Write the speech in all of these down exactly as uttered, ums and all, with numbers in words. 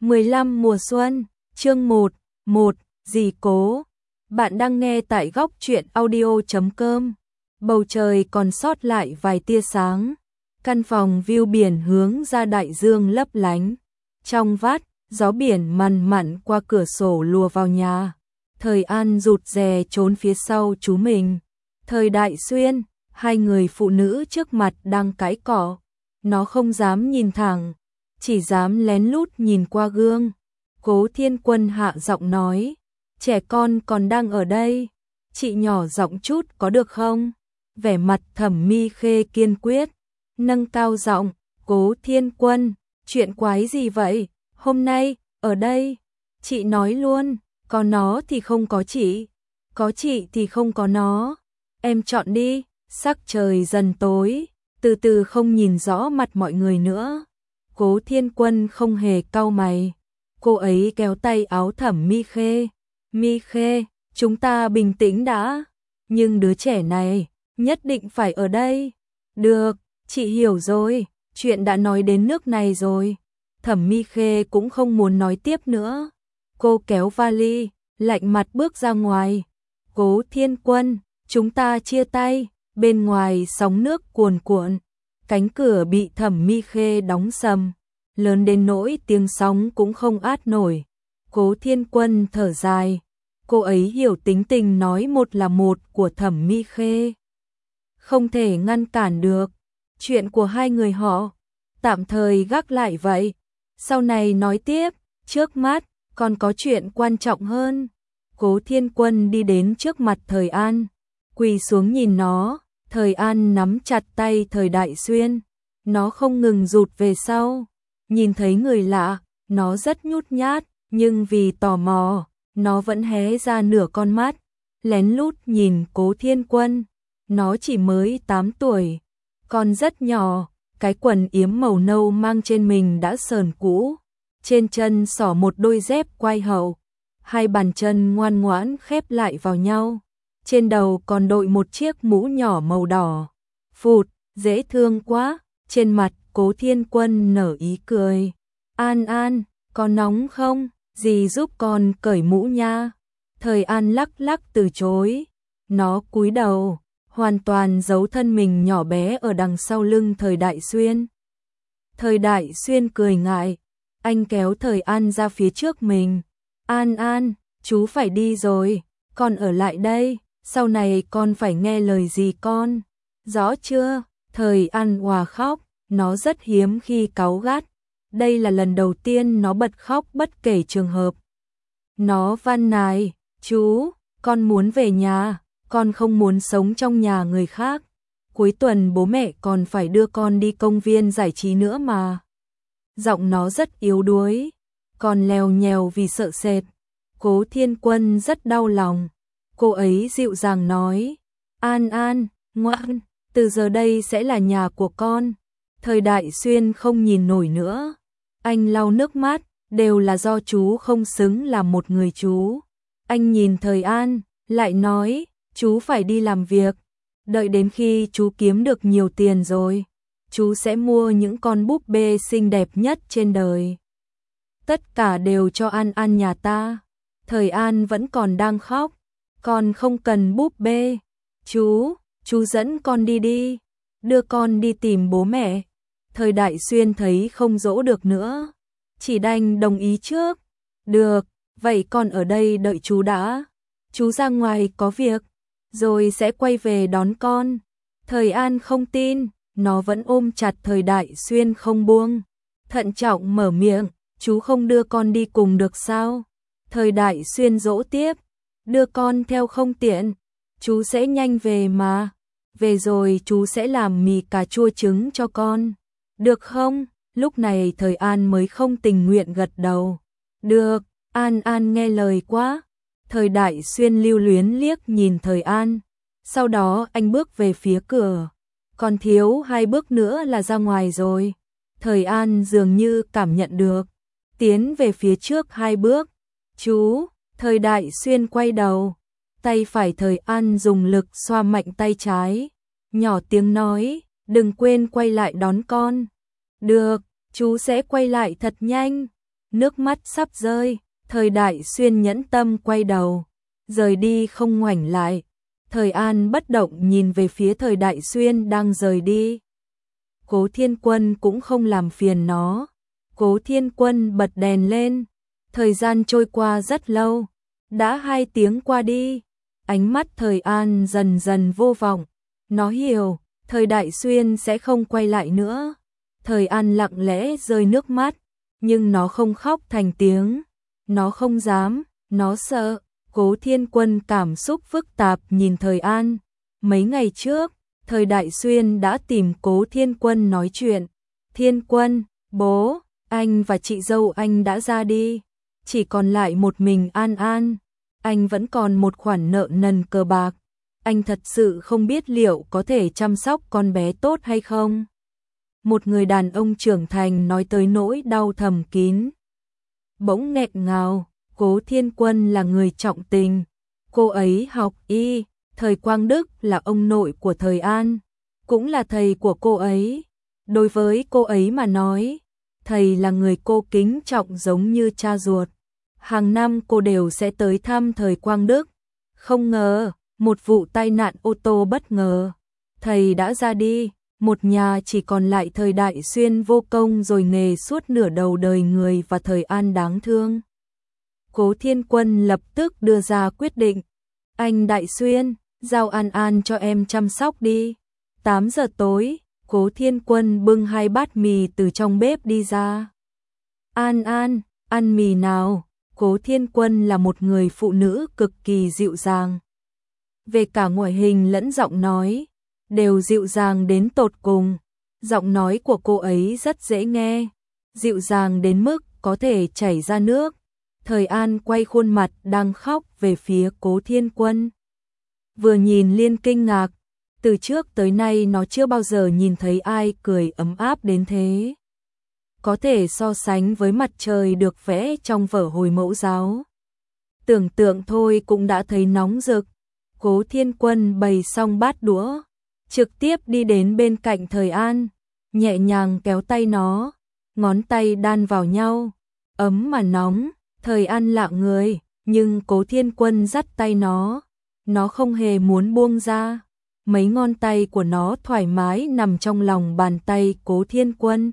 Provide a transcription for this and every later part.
mười lăm mùa xuân, chương một, một, dì cố. Bạn đang nghe tại góc truyện audio chấm com. Bầu trời còn sót lại vài tia sáng. Căn phòng view biển hướng ra đại dương lấp lánh. Trong vắt, gió biển mằn mặn qua cửa sổ lùa vào nhà. Thời An rụt rè trốn phía sau chú mình. Thời Đại Xuyên, hai người phụ nữ trước mặt đang cãi cọ. Nó không dám nhìn thẳng, chỉ dám lén lút nhìn qua gương. Cố Thiên Quân hạ giọng nói, trẻ con còn đang ở đây, chị nhỏ giọng chút có được không? Vẻ mặt Thẩm Mi Khê kiên quyết, nâng cao giọng, Cố Thiên Quân, chuyện quái gì vậy? Hôm nay, ở đây, chị nói luôn, có nó thì không có chị, có chị thì không có nó. Em chọn đi. Sắc trời dần tối, từ từ không nhìn rõ mặt mọi người nữa. Cố Thiên Quân không hề cau mày. Cô ấy kéo tay áo Thẩm Mi Khê. Mi Khê, chúng ta bình tĩnh đã. Nhưng đứa trẻ này, nhất định phải ở đây. Được, chị hiểu rồi, chuyện đã nói đến nước này rồi. Thẩm Mi Khê cũng không muốn nói tiếp nữa. Cô kéo vali, lạnh mặt bước ra ngoài. Cố Thiên Quân, chúng ta chia tay. Bên ngoài sóng nước cuồn cuộn, cánh cửa bị Thẩm Mi Khê đóng sầm, lớn đến nỗi tiếng sóng cũng không át nổi. Cố Thiên Quân thở dài, cô ấy hiểu tính tình nói một là một của Thẩm Mi Khê. Không thể ngăn cản được, chuyện của hai người họ, tạm thời gác lại vậy, sau này nói tiếp, trước mắt, còn có chuyện quan trọng hơn. Cố Thiên Quân đi đến trước mặt Thời An, quỳ xuống nhìn nó. Thời An nắm chặt tay Thời Đại Xuyên, nó không ngừng rụt về sau, nhìn thấy người lạ, nó rất nhút nhát, nhưng vì tò mò, nó vẫn hé ra nửa con mắt, lén lút nhìn Cố Thiên Quân, nó chỉ mới tám tuổi, còn rất nhỏ, cái quần yếm màu nâu mang trên mình đã sờn cũ, trên chân xỏ một đôi dép quai hậu, hai bàn chân ngoan ngoãn khép lại vào nhau. Trên đầu còn đội một chiếc mũ nhỏ màu đỏ. Phụt, dễ thương quá. Trên mặt Cố Thiên Quân nở ý cười. An An, có nóng không? Dì giúp con cởi mũ nha. Thời An lắc lắc từ chối. Nó cúi đầu, hoàn toàn giấu thân mình nhỏ bé ở đằng sau lưng Thời Đại Xuyên. Thời Đại Xuyên cười ngại. Anh kéo Thời An ra phía trước mình. An An, chú phải đi rồi. Con ở lại đây. Sau này con phải nghe lời gì con, rõ chưa? Thời An òa khóc, nó rất hiếm khi cáu gắt. Đây là lần đầu tiên nó bật khóc bất kể trường hợp. Nó van nài, chú, con muốn về nhà, con không muốn sống trong nhà người khác. Cuối tuần bố mẹ còn phải đưa con đi công viên giải trí nữa mà. Giọng nó rất yếu đuối, còn lèo nhèo vì sợ sệt. Cố Thiên Quân rất đau lòng. Cô ấy dịu dàng nói, An An, ngoan, từ giờ đây sẽ là nhà của con. Thời Đại Xuyên không nhìn nổi nữa. Anh lau nước mắt, đều là do chú không xứng làm một người chú. Anh nhìn Thời An, lại nói, chú phải đi làm việc. Đợi đến khi chú kiếm được nhiều tiền rồi, chú sẽ mua những con búp bê xinh đẹp nhất trên đời. Tất cả đều cho An An nhà ta. Thời An vẫn còn đang khóc. Con không cần búp bê. Chú, chú dẫn con đi đi. Đưa con đi tìm bố mẹ. Thời Đại Xuyên thấy không dỗ được nữa. Chỉ đành đồng ý trước. Được, vậy con ở đây đợi chú đã. Chú ra ngoài có việc, rồi sẽ quay về đón con. Thời An không tin, nó vẫn ôm chặt Thời Đại Xuyên không buông. Thận trọng mở miệng, chú không đưa con đi cùng được sao? Thời Đại Xuyên dỗ tiếp. Đưa con theo không tiện, chú sẽ nhanh về mà. Về rồi chú sẽ làm mì cà chua trứng cho con. Được không? Lúc này Thời An mới không tình nguyện gật đầu. Được, An An nghe lời quá. Thời Đại Xuyên lưu luyến liếc nhìn Thời An. Sau đó anh bước về phía cửa. Còn thiếu hai bước nữa là ra ngoài rồi. Thời An dường như cảm nhận được. Tiến về phía trước hai bước. Chú... Thời Đại Xuyên quay đầu, tay phải Thời An dùng lực xoa mạnh tay trái, nhỏ tiếng nói, đừng quên quay lại đón con. Được, chú sẽ quay lại thật nhanh. nước mắt sắp rơi, Thời Đại Xuyên nhẫn tâm quay đầu, rời đi không ngoảnh lại. Thời An bất động nhìn về phía Thời Đại Xuyên đang rời đi. Cố Thiên Quân cũng không làm phiền nó. Cố Thiên Quân bật đèn lên. Thời gian trôi qua rất lâu, đã hai tiếng qua đi. Ánh mắt Thời An dần dần vô vọng. Nó hiểu, Thời Đại Xuyên sẽ không quay lại nữa. Thời An lặng lẽ rơi nước mắt, nhưng nó không khóc thành tiếng. Nó không dám, nó sợ. Cố Thiên Quân cảm xúc phức tạp nhìn Thời An. Mấy ngày trước, Thời Đại Xuyên đã tìm Cố Thiên Quân nói chuyện. Thiên Quân, bố, anh và chị dâu anh đã ra đi. Chỉ còn lại một mình An An. Anh vẫn còn một khoản nợ nần cờ bạc. Anh thật sự không biết liệu có thể chăm sóc con bé tốt hay không. Một người đàn ông trưởng thành nói tới nỗi đau thầm kín. Bỗng nghẹn ngào. Cố Thiên Quân là người trọng tình. Cô ấy học y. Thời Quang Đức là ông nội của Thời An, cũng là thầy của cô ấy. Đối với cô ấy mà nói, thầy là người cô kính trọng giống như cha ruột. Hàng năm cô đều sẽ tới thăm Thời Quang Đức. Không ngờ, một vụ tai nạn ô tô bất ngờ. Thầy đã ra đi, một nhà chỉ còn lại Thời Đại Xuyên vô công rồi nghề suốt nửa đầu đời người và Thời An đáng thương. Cố Thiên Quân lập tức đưa ra quyết định. Anh Đại Xuyên, giao An An cho em chăm sóc đi. tám giờ tối, Cố Thiên Quân bưng hai bát mì từ trong bếp đi ra. An An, ăn mì nào. Cố Thiên Quân là một người phụ nữ cực kỳ dịu dàng. Về cả ngoại hình lẫn giọng nói, đều dịu dàng đến tột cùng. Giọng nói của cô ấy rất dễ nghe, dịu dàng đến mức có thể chảy ra nước. Thời An quay khuôn mặt đang khóc về phía Cố Thiên Quân. Vừa nhìn liên kinh ngạc, từ trước tới nay nó chưa bao giờ nhìn thấy ai cười ấm áp đến thế. Có thể so sánh với mặt trời được vẽ trong vở Hồi Mẫu Giáo. Tưởng tượng thôi cũng đã thấy nóng rực. Cố Thiên Quân bày xong bát đũa, trực tiếp đi đến bên cạnh Thời An, nhẹ nhàng kéo tay nó, ngón tay đan vào nhau, ấm mà nóng. Thời An lạ người, nhưng Cố Thiên Quân dắt tay nó, nó không hề muốn buông ra. Mấy ngón tay của nó thoải mái nằm trong lòng bàn tay Cố Thiên Quân.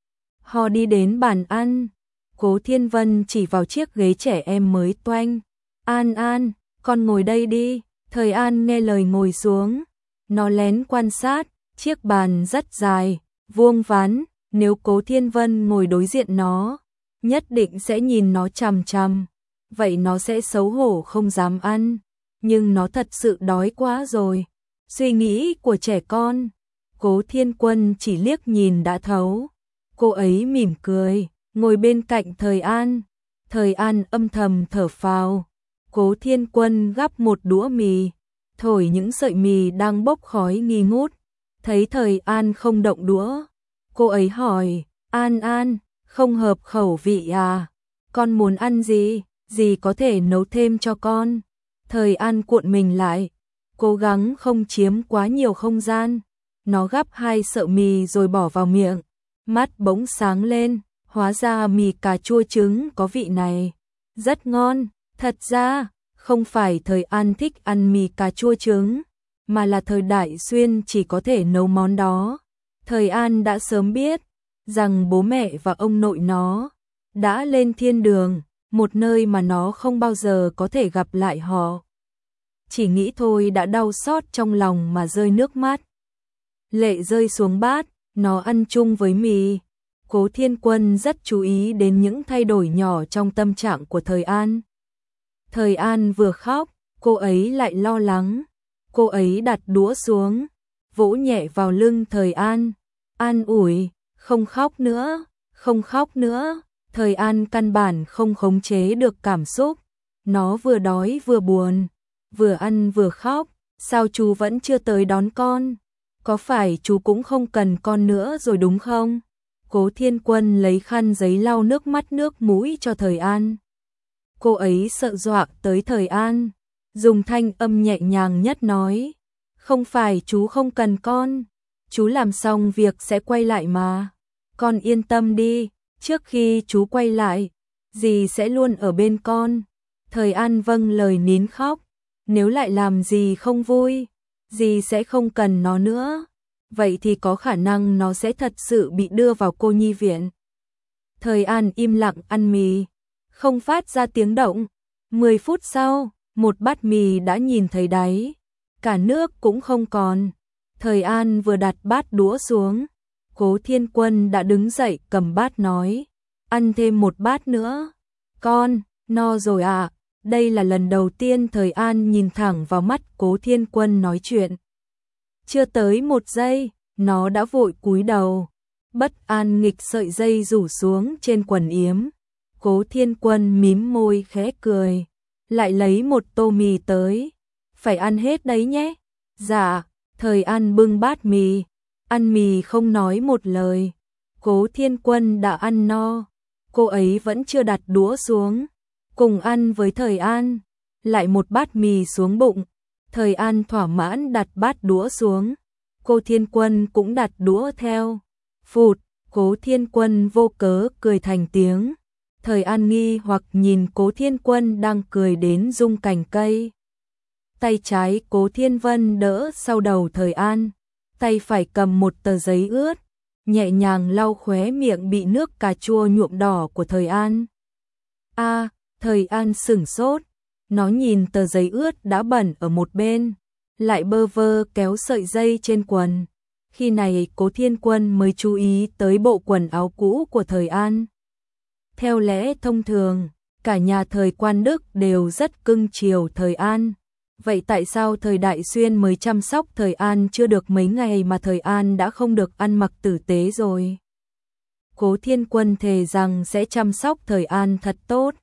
Họ đi đến bàn ăn, Cố Thiên Vân chỉ vào chiếc ghế trẻ em mới toanh. An An, con ngồi đây đi. Thời An nghe lời ngồi xuống, nó lén quan sát, chiếc bàn rất dài, vuông vắn, nếu Cố Thiên Vân ngồi đối diện nó, nhất định sẽ nhìn nó chằm chằm, vậy nó sẽ xấu hổ không dám ăn, nhưng nó thật sự đói quá rồi. Suy nghĩ của trẻ con, Cố Thiên Quân chỉ liếc nhìn đã thấu. Cô ấy mỉm cười, ngồi bên cạnh Thời An. Thời An âm thầm thở phào. Cố Thiên Quân gắp một đũa mì, thổi những sợi mì đang bốc khói nghi ngút. Thấy Thời An không động đũa, cô ấy hỏi, An An, không hợp khẩu vị à? Con muốn ăn gì? Dì có thể nấu thêm cho con. Thời An cuộn mình lại, cố gắng không chiếm quá nhiều không gian. Nó gắp hai sợi mì rồi bỏ vào miệng, mắt bỗng sáng lên, hóa ra mì cà chua trứng có vị này. Rất ngon, thật ra, không phải Thời An thích ăn mì cà chua trứng, mà là Thời Đại Xuyên chỉ có thể nấu món đó. Thời An đã sớm biết rằng bố mẹ và ông nội nó đã lên thiên đường, một nơi mà nó không bao giờ có thể gặp lại họ. Chỉ nghĩ thôi đã đau xót trong lòng mà rơi nước mắt. Lệ rơi xuống bát, nó ăn chung với mì. Cố Thiên Quân rất chú ý đến những thay đổi nhỏ trong tâm trạng của Thời An. Thời An vừa khóc, cô ấy lại lo lắng. Cô ấy đặt đũa xuống, vỗ nhẹ vào lưng Thời An. An ủi, không khóc nữa, không khóc nữa. Thời An căn bản không khống chế được cảm xúc. Nó vừa đói vừa buồn, vừa ăn vừa khóc. Sao chú vẫn chưa tới đón con? Có phải chú cũng không cần con nữa rồi đúng không? Cố Thiên Quân lấy khăn giấy lau nước mắt nước mũi cho Thời An. Cô ấy sợ dọa tới Thời An, dùng thanh âm nhẹ nhàng nhất nói, không phải chú không cần con, chú làm xong việc sẽ quay lại mà. Con yên tâm đi, trước khi chú quay lại, dì sẽ luôn ở bên con. Thời An vâng lời nín khóc, nếu lại làm dì không vui, dì sẽ không cần nó nữa. Vậy thì có khả năng nó sẽ thật sự bị đưa vào cô nhi viện. Thời An im lặng ăn mì, không phát ra tiếng động. Mười phút sau, một bát mì đã nhìn thấy đáy, cả nước cũng không còn. Thời An vừa đặt bát đũa xuống, Cố Thiên Quân đã đứng dậy cầm bát nói, ăn thêm một bát nữa. Con, no rồi à? Đây là lần đầu tiên Thời An nhìn thẳng vào mắt Cố Thiên Quân nói chuyện. Chưa tới một giây, nó đã vội cúi đầu, bất an nghịch sợi dây rủ xuống trên quần yếm. Cố Thiên Quân mím môi khẽ cười, lại lấy một tô mì tới. Phải ăn hết đấy nhé. Dạ. Thời An bưng bát mì, ăn mì không nói một lời. Cố Thiên Quân đã ăn no, cô ấy vẫn chưa đặt đũa xuống, cùng ăn với Thời An, lại một bát mì xuống bụng. Thời An thỏa mãn đặt bát đũa xuống, Cố Thiên Quân cũng đặt đũa theo. Phụt, Cố Thiên Quân vô cớ cười thành tiếng. Thời An nghi hoặc nhìn Cố Thiên Quân đang cười đến rung cành cây. Tay trái Cố Thiên Vân đỡ sau đầu Thời An, tay phải cầm một tờ giấy ướt, nhẹ nhàng lau khóe miệng bị nước cà chua nhuộm đỏ của Thời An. A, à, Thời An sửng sốt, nó nhìn tờ giấy ướt đã bẩn ở một bên, lại bơ vơ kéo sợi dây trên quần. Khi này Cố Thiên Quân mới chú ý tới bộ quần áo cũ của Thời An. Theo lẽ thông thường, cả nhà Thời Quan Đức đều rất cưng chiều Thời An. Vậy tại sao Thời Đại Xuyên mới chăm sóc Thời An chưa được mấy ngày mà Thời An đã không được ăn mặc tử tế rồi? Cố Thiên Quân thề rằng sẽ chăm sóc Thời An thật tốt.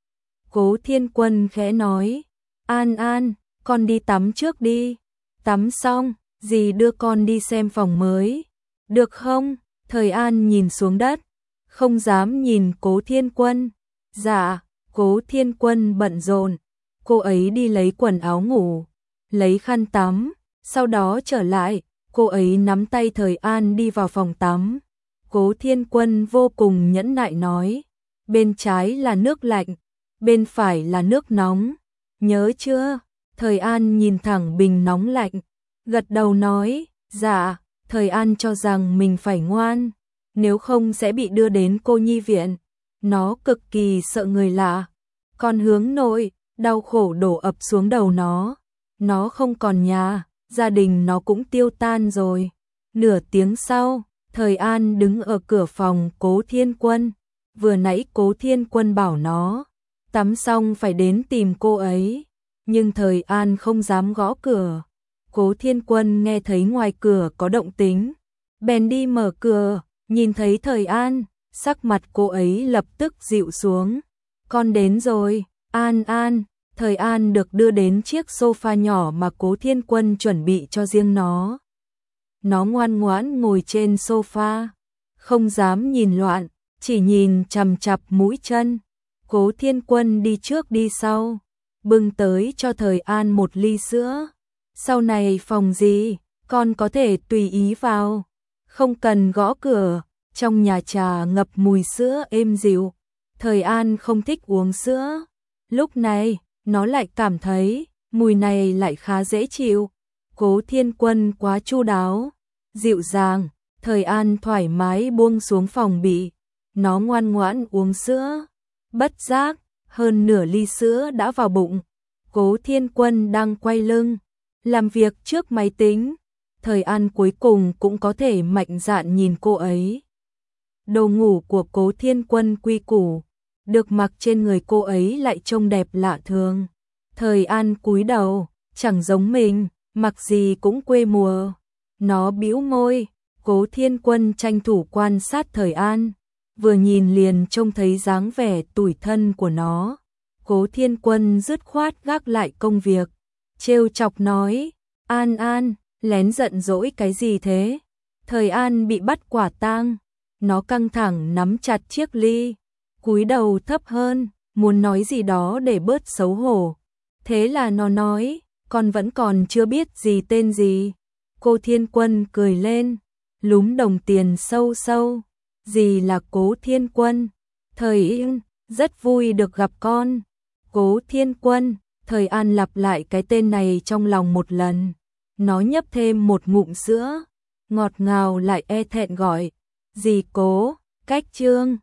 Cố Thiên Quân khẽ nói, An An, con đi tắm trước đi. Tắm xong, dì đưa con đi xem phòng mới. Được không? Thời An nhìn xuống đất, không dám nhìn Cố Thiên Quân. Dạ. Cố Thiên Quân bận rộn. Cô ấy đi lấy quần áo ngủ, lấy khăn tắm, sau đó trở lại, cô ấy nắm tay Thời An đi vào phòng tắm. Cố Thiên Quân vô cùng nhẫn nại nói, bên trái là nước lạnh, bên phải là nước nóng, nhớ chưa? Thời An nhìn thẳng bình nóng lạnh, gật đầu nói, dạ. Thời An cho rằng mình phải ngoan, nếu không sẽ bị đưa đến cô nhi viện. Nó cực kỳ sợ người lạ. Con hướng nội, đau khổ đổ ập xuống đầu nó. Nó không còn nhà, gia đình nó cũng tiêu tan rồi. Nửa tiếng sau, Thời An đứng ở cửa phòng Cố Thiên Quân. Vừa nãy Cố Thiên Quân bảo nó, tắm xong phải đến tìm cô ấy. Nhưng Thời An không dám gõ cửa. Cố Thiên Quân nghe thấy ngoài cửa có động tĩnh, bèn đi mở cửa, nhìn thấy Thời An, sắc mặt cô ấy lập tức dịu xuống. Con đến rồi, An An. Thời An được đưa đến chiếc sofa nhỏ mà Cố Thiên Quân chuẩn bị cho riêng nó. Nó ngoan ngoãn ngồi trên sofa, không dám nhìn loạn, chỉ nhìn chằm chằm mũi chân. Cố Thiên Quân đi trước đi sau, bưng tới cho Thời An một ly sữa. Sau này phòng gì, con có thể tùy ý vào, không cần gõ cửa. Trong nhà trà ngập mùi sữa êm dịu. Thời An không thích uống sữa. Lúc này, nó lại cảm thấy mùi này lại khá dễ chịu. Cố Thiên Quân quá chu đáo, dịu dàng. Thời An thoải mái buông xuống phòng bị. Nó ngoan ngoãn uống sữa. Bất giác, hơn nửa ly sữa đã vào bụng. Cố Thiên Quân đang quay lưng, làm việc trước máy tính. Thời An cuối cùng cũng có thể mạnh dạn nhìn cô ấy. Đồ ngủ của Cố Thiên Quân quy củ, được mặc trên người cô ấy lại trông đẹp lạ thường. Thời An cúi đầu, chẳng giống mình, mặc gì cũng quê mùa. Nó bĩu môi. Cố Thiên Quân tranh thủ quan sát Thời An, vừa nhìn liền trông thấy dáng vẻ tủi thân của nó. Cố Thiên Quân dứt khoát gác lại công việc, trêu chọc nói, An An, lén giận dỗi cái gì thế? Thời An bị bắt quả tang, nó căng thẳng nắm chặt chiếc ly, cúi đầu thấp hơn, muốn nói gì đó để bớt xấu hổ. Thế là nó nói, con vẫn còn chưa biết gì tên gì. Cố Thiên Quân cười lên, lúm đồng tiền sâu sâu. Gì là Cố Thiên Quân? Thời Yên, rất vui được gặp con. Cố Thiên Quân, Thời An lặp lại cái tên này trong lòng một lần. Nó nhấp thêm một ngụm sữa, ngọt ngào lại e thẹn gọi. Dì Cố, Cách Trương.